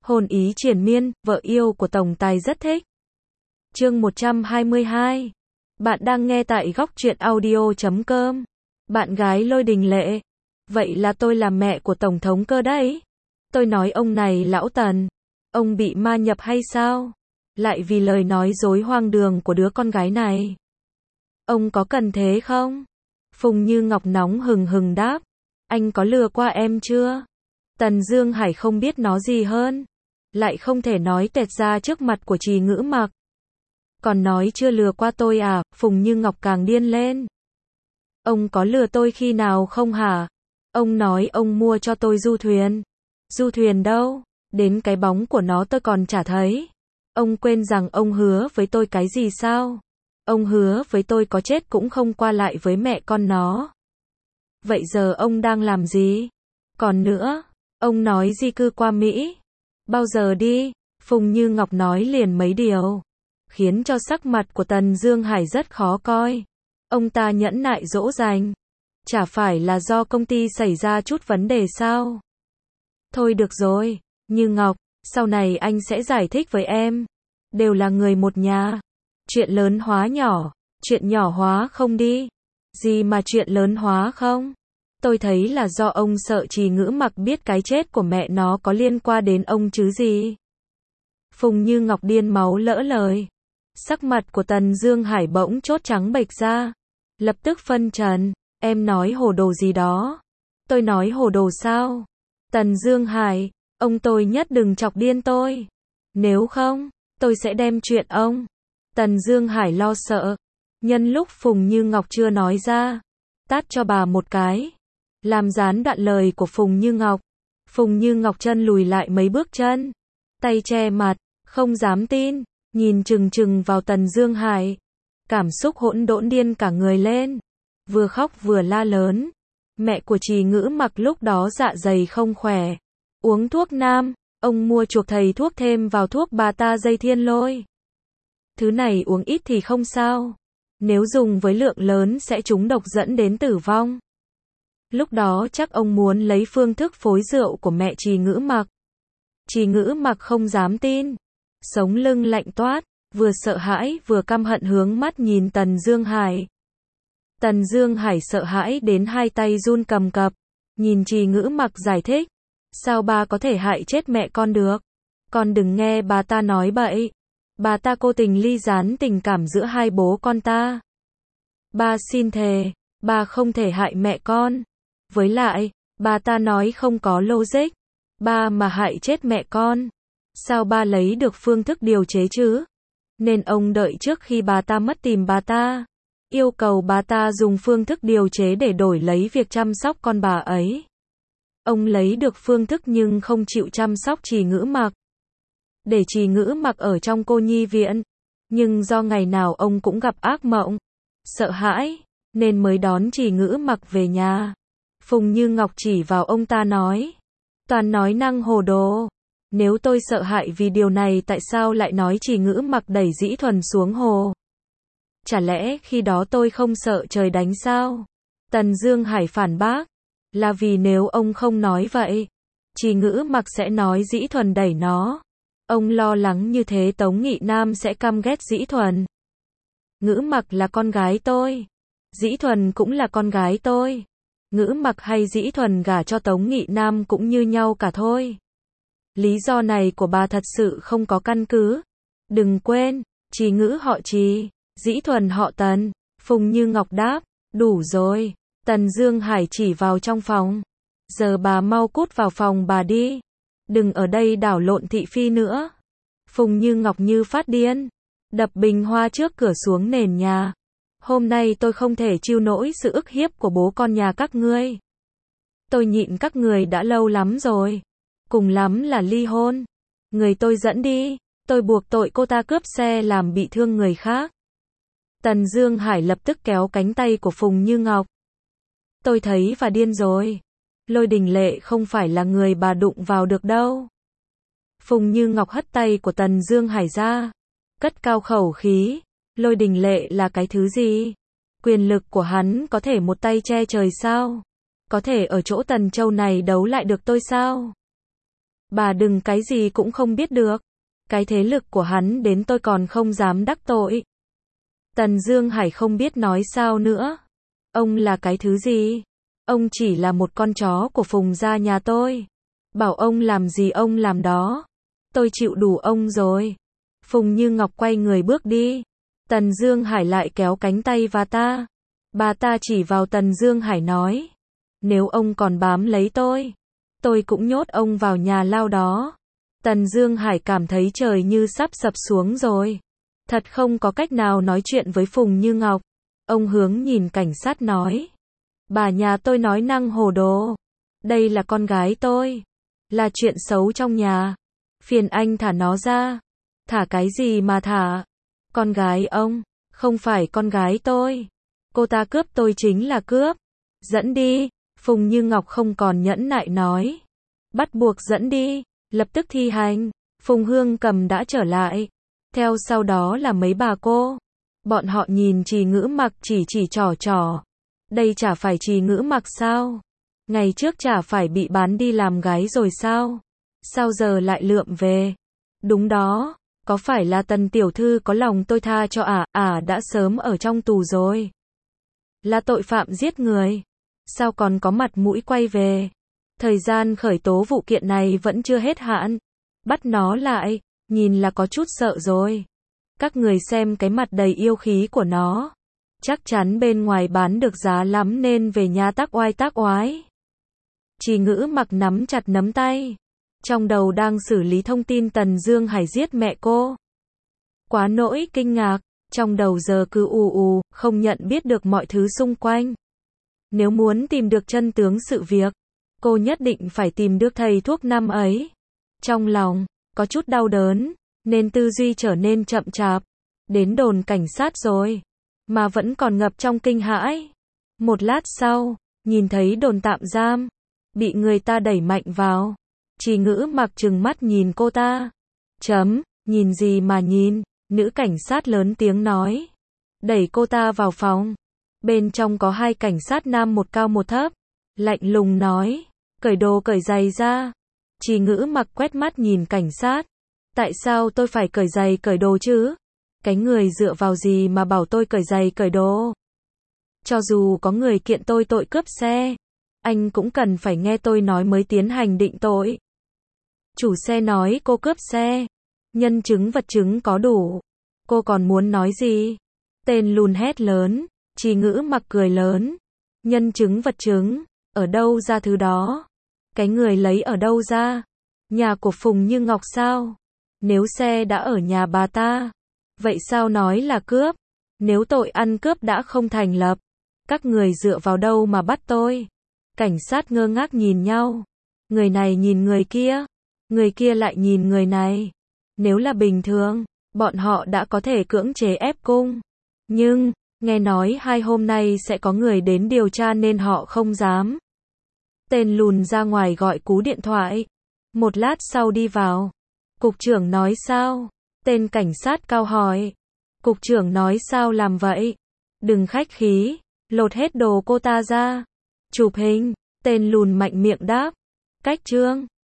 Hồn ý triền miên, vợ yêu của tổng tài rất thích. Chương 122. Bạn đang nghe tại góc truyện audio.com. Bạn gái Lôi Đình Lệ. Vậy là tôi là mẹ của Tổng thống Cơ đấy. Tôi nói ông này lão Tần. Ông bị ma nhập hay sao? Lại vì lời nói dối hoang đường của đứa con gái này. Ông có cần thế không? Phùng Như Ngọc nóng hừng hừng đáp. Anh có lừa qua em chưa? Tần Dương Hải không biết nói gì hơn. Lại không thể nói tẹt ra trước mặt của Trì Ngữ Mặc. Còn nói chưa lừa qua tôi à? Phùng Như Ngọc càng điên lên. Ông có lừa tôi khi nào không hả? Ông nói ông mua cho tôi du thuyền. Du thuyền đâu? Đến cái bóng của nó tôi còn chả thấy. Ông quên rằng ông hứa với tôi cái gì sao? Ông hứa với tôi có chết cũng không qua lại với mẹ con nó. Vậy giờ ông đang làm gì? Còn nữa, ông nói di cư qua Mỹ. Bao giờ đi? Phùng Như Ngọc nói liền mấy điều, khiến cho sắc mặt của Tần Dương Hải rất khó coi. Ông ta nhẫn nại dỗ dành. Chả phải là do công ty xảy ra chút vấn đề sao? Thôi được rồi, Như Ngọc, sau này anh sẽ giải thích với em. Đều là người một nhà. Chuyện lớn hóa nhỏ, chuyện nhỏ hóa không đi. Gì mà chuyện lớn hóa không? Tôi thấy là do ông sợ Trì Ngữ Mặc biết cái chết của mẹ nó có liên quan đến ông chứ gì. Phùng Như Ngọc điên máu lỡ lời. Sắc mặt của Tần Dương Hải bỗng chốt trắng bệch ra. Lập tức phân trần. Em nói hồ đồ gì đó? Tôi nói hồ đồ sao? Tần Dương Hải, ông tôi nhất đừng chọc điên tôi. Nếu không, tôi sẽ đem chuyện ông. Tần Dương Hải lo sợ. Nhân lúc Phùng Như Ngọc chưa nói ra, tát cho bà một cái. Làm gián đoạn lời của Phùng Như Ngọc. Phùng Như Ngọc chân lùi lại mấy bước chân. Tay che mặt, không dám tin, nhìn chừng chừng vào Tần Dương Hải. Cảm xúc hỗn độn điên cả người lên. Vừa khóc vừa la lớn. Mẹ của Trì Ngữ Mặc lúc đó dạ dày không khỏe. Uống thuốc nam, ông mua chuộc thầy thuốc thêm vào thuốc bà ta dây thiên lôi. Thứ này uống ít thì không sao. Nếu dùng với lượng lớn sẽ trúng độc dẫn đến tử vong. Lúc đó chắc ông muốn lấy phương thức phối rượu của mẹ Trì Ngữ Mặc. Trì Ngữ Mặc không dám tin. Sống lưng lạnh toát, vừa sợ hãi vừa căm hận hướng mắt nhìn Tần Dương Hải. Tần Dương Hải sợ hãi đến hai tay run cầm cập. Nhìn Trì Ngữ Mặc giải thích. Sao ba có thể hại chết mẹ con được? Con đừng nghe bà ta nói bậy. Bà ta cố tình ly gián tình cảm giữa hai bố con ta. Ba xin thề, ba không thể hại mẹ con. Với lại, bà ta nói không có logic. Ba mà hại chết mẹ con. Sao ba lấy được phương thức điều chế chứ? Nên ông đợi trước khi bà ta mất tìm bà ta. Yêu cầu bà ta dùng phương thức điều chế để đổi lấy việc chăm sóc con bà ấy. Ông lấy được phương thức nhưng không chịu chăm sóc Trì Ngữ Mặc. Để Trì Ngữ Mặc ở trong cô nhi viện. Nhưng do ngày nào ông cũng gặp ác mộng. Sợ hãi, nên mới đón Trì Ngữ Mặc về nhà. Phùng Như Ngọc chỉ vào ông ta nói. Toàn nói năng hồ đồ. Nếu tôi sợ hãi vì điều này tại sao lại nói Trì Ngữ Mặc đẩy Dĩ Thuần xuống hồ? Chả lẽ khi đó tôi không sợ trời đánh sao? Tần Dương Hải phản bác. Là vì nếu ông không nói vậy, Trì Ngữ Mặc sẽ nói Dĩ Thuần đẩy nó. Ông lo lắng như thế Tống Nghị Nam sẽ căm ghét Dĩ Thuần. Ngữ Mặc là con gái tôi. Dĩ Thuần cũng là con gái tôi. Ngữ Mặc hay Dĩ Thuần gả cho Tống Nghị Nam cũng như nhau cả thôi. Lý do này của bà thật sự không có căn cứ. Đừng quên, Trì Ngữ họ Trì, Dĩ Thuần họ Tần. Phùng Như Ngọc đáp. Đủ rồi. Tần Dương Hải chỉ vào trong phòng. Giờ bà mau cút vào phòng bà đi. Đừng ở đây đảo lộn thị phi nữa. Phùng Như Ngọc như phát điên. Đập bình hoa trước cửa xuống nền nhà. Hôm nay tôi không thể chịu nổi sự ức hiếp của bố con nhà các ngươi. Tôi nhịn các người đã lâu lắm rồi. Cùng lắm là ly hôn. Người tôi dẫn đi. Tôi buộc tội cô ta cướp xe làm bị thương người khác. Tần Dương Hải lập tức kéo cánh tay của Phùng Như Ngọc. Tôi thấy và điên rồi. Lôi Đình Lệ không phải là người bà đụng vào được đâu. Phùng Như Ngọc hất tay của Tần Dương Hải ra. Cất cao khẩu khí. Lôi Đình Lệ là cái thứ gì? Quyền lực của hắn có thể một tay che trời sao? Có thể ở chỗ Tần Châu này đấu lại được tôi sao? Bà đừng cái gì cũng không biết được. Cái thế lực của hắn đến tôi còn không dám đắc tội. Tần Dương Hải không biết nói sao nữa. Ông là cái thứ gì? Ông chỉ là một con chó của Phùng gia nhà tôi. Bảo ông làm gì ông làm đó. Tôi chịu đủ ông rồi. Phùng Như Ngọc quay người bước đi. Tần Dương Hải lại kéo cánh tay bà ta chỉ vào Tần Dương Hải nói. Nếu ông còn bám lấy tôi cũng nhốt ông vào nhà lao đó. Tần Dương Hải cảm thấy trời như sắp sập xuống rồi. Thật không có cách nào nói chuyện với Phùng Như Ngọc. Ông hướng nhìn cảnh sát nói. Bà nhà tôi nói năng hồ đồ. Đây là con gái tôi. Là chuyện xấu trong nhà. Phiền anh thả nó ra. Thả cái gì mà thả? Con gái ông, không phải con gái tôi. Cô ta cướp tôi chính là cướp. Dẫn đi. Phùng Như Ngọc không còn nhẫn nại nói. Bắt buộc dẫn đi. Lập tức thi hành. Phùng Hương Cầm đã trở lại. Theo sau đó là mấy bà cô. Bọn họ nhìn Trì Ngữ Mặc chỉ trỏ. Đây chả phải Trì Ngữ Mặc sao? Ngày trước chả phải bị bán đi làm gái rồi sao? Sao giờ lại lượm về? Đúng đó, có phải là Tần tiểu thư có lòng tôi tha cho đã sớm ở trong tù rồi. Là tội phạm giết người. Sao còn có mặt mũi quay về? Thời gian khởi tố vụ kiện này vẫn chưa hết hạn. Bắt nó lại, nhìn là có chút sợ rồi. Các người xem cái mặt đầy yêu khí của nó. Chắc chắn bên ngoài bán được giá lắm nên về nhà tác oai. Trì Ngữ Mặc nắm chặt nắm tay. Trong đầu đang xử lý thông tin Tần Dương Hải giết mẹ cô. Quá nỗi kinh ngạc, trong đầu giờ cứ không nhận biết được mọi thứ xung quanh. Nếu muốn tìm được chân tướng sự việc, cô nhất định phải tìm được thầy thuốc năm ấy. Trong lòng, có chút đau đớn, nên tư duy trở nên chậm chạp. Đến đồn cảnh sát rồi, mà vẫn còn ngập trong kinh hãi. Một lát sau, nhìn thấy đồn tạm giam, bị người ta đẩy mạnh vào. Trì Ngữ Mặc trừng mắt nhìn cô ta. Nhìn gì mà nhìn, nữ cảnh sát lớn tiếng nói. Đẩy cô ta vào phòng. Bên trong có hai cảnh sát nam một cao một thấp. Lạnh lùng nói, cởi đồ cởi giày ra. Trì Ngữ Mặc quét mắt nhìn cảnh sát. Tại sao tôi phải cởi giày cởi đồ chứ? Cái người dựa vào gì mà bảo tôi cởi giày cởi đồ? Cho dù có người kiện tôi tội cướp xe, anh cũng cần phải nghe tôi nói mới tiến hành định tội. Chủ xe nói cô cướp xe. Nhân chứng vật chứng có đủ. Cô còn muốn nói gì? Tên lùn hét lớn. Trì Ngữ Mặc cười lớn. Nhân chứng vật chứng, ở đâu ra thứ đó? Cái người lấy ở đâu ra? Nhà của Phùng Như Ngọc sao? Nếu xe đã ở nhà bà ta, vậy sao nói là cướp? Nếu tội ăn cướp đã không thành lập, các người dựa vào đâu mà bắt tôi? Cảnh sát ngơ ngác nhìn nhau. Người này nhìn người kia lại nhìn người này. Nếu là bình thường, bọn họ đã có thể cưỡng chế ép cung. Nhưng, nghe nói hai hôm nay sẽ có người đến điều tra nên họ không dám. Tên lùn ra ngoài gọi cú điện thoại. Một lát sau đi vào. Cục trưởng nói sao? Tên cảnh sát cao hỏi. Cục trưởng nói sao làm vậy? Đừng khách khí, lột hết đồ cô ta ra. Chụp hình, tên lùn mạnh miệng đáp. Cách trương.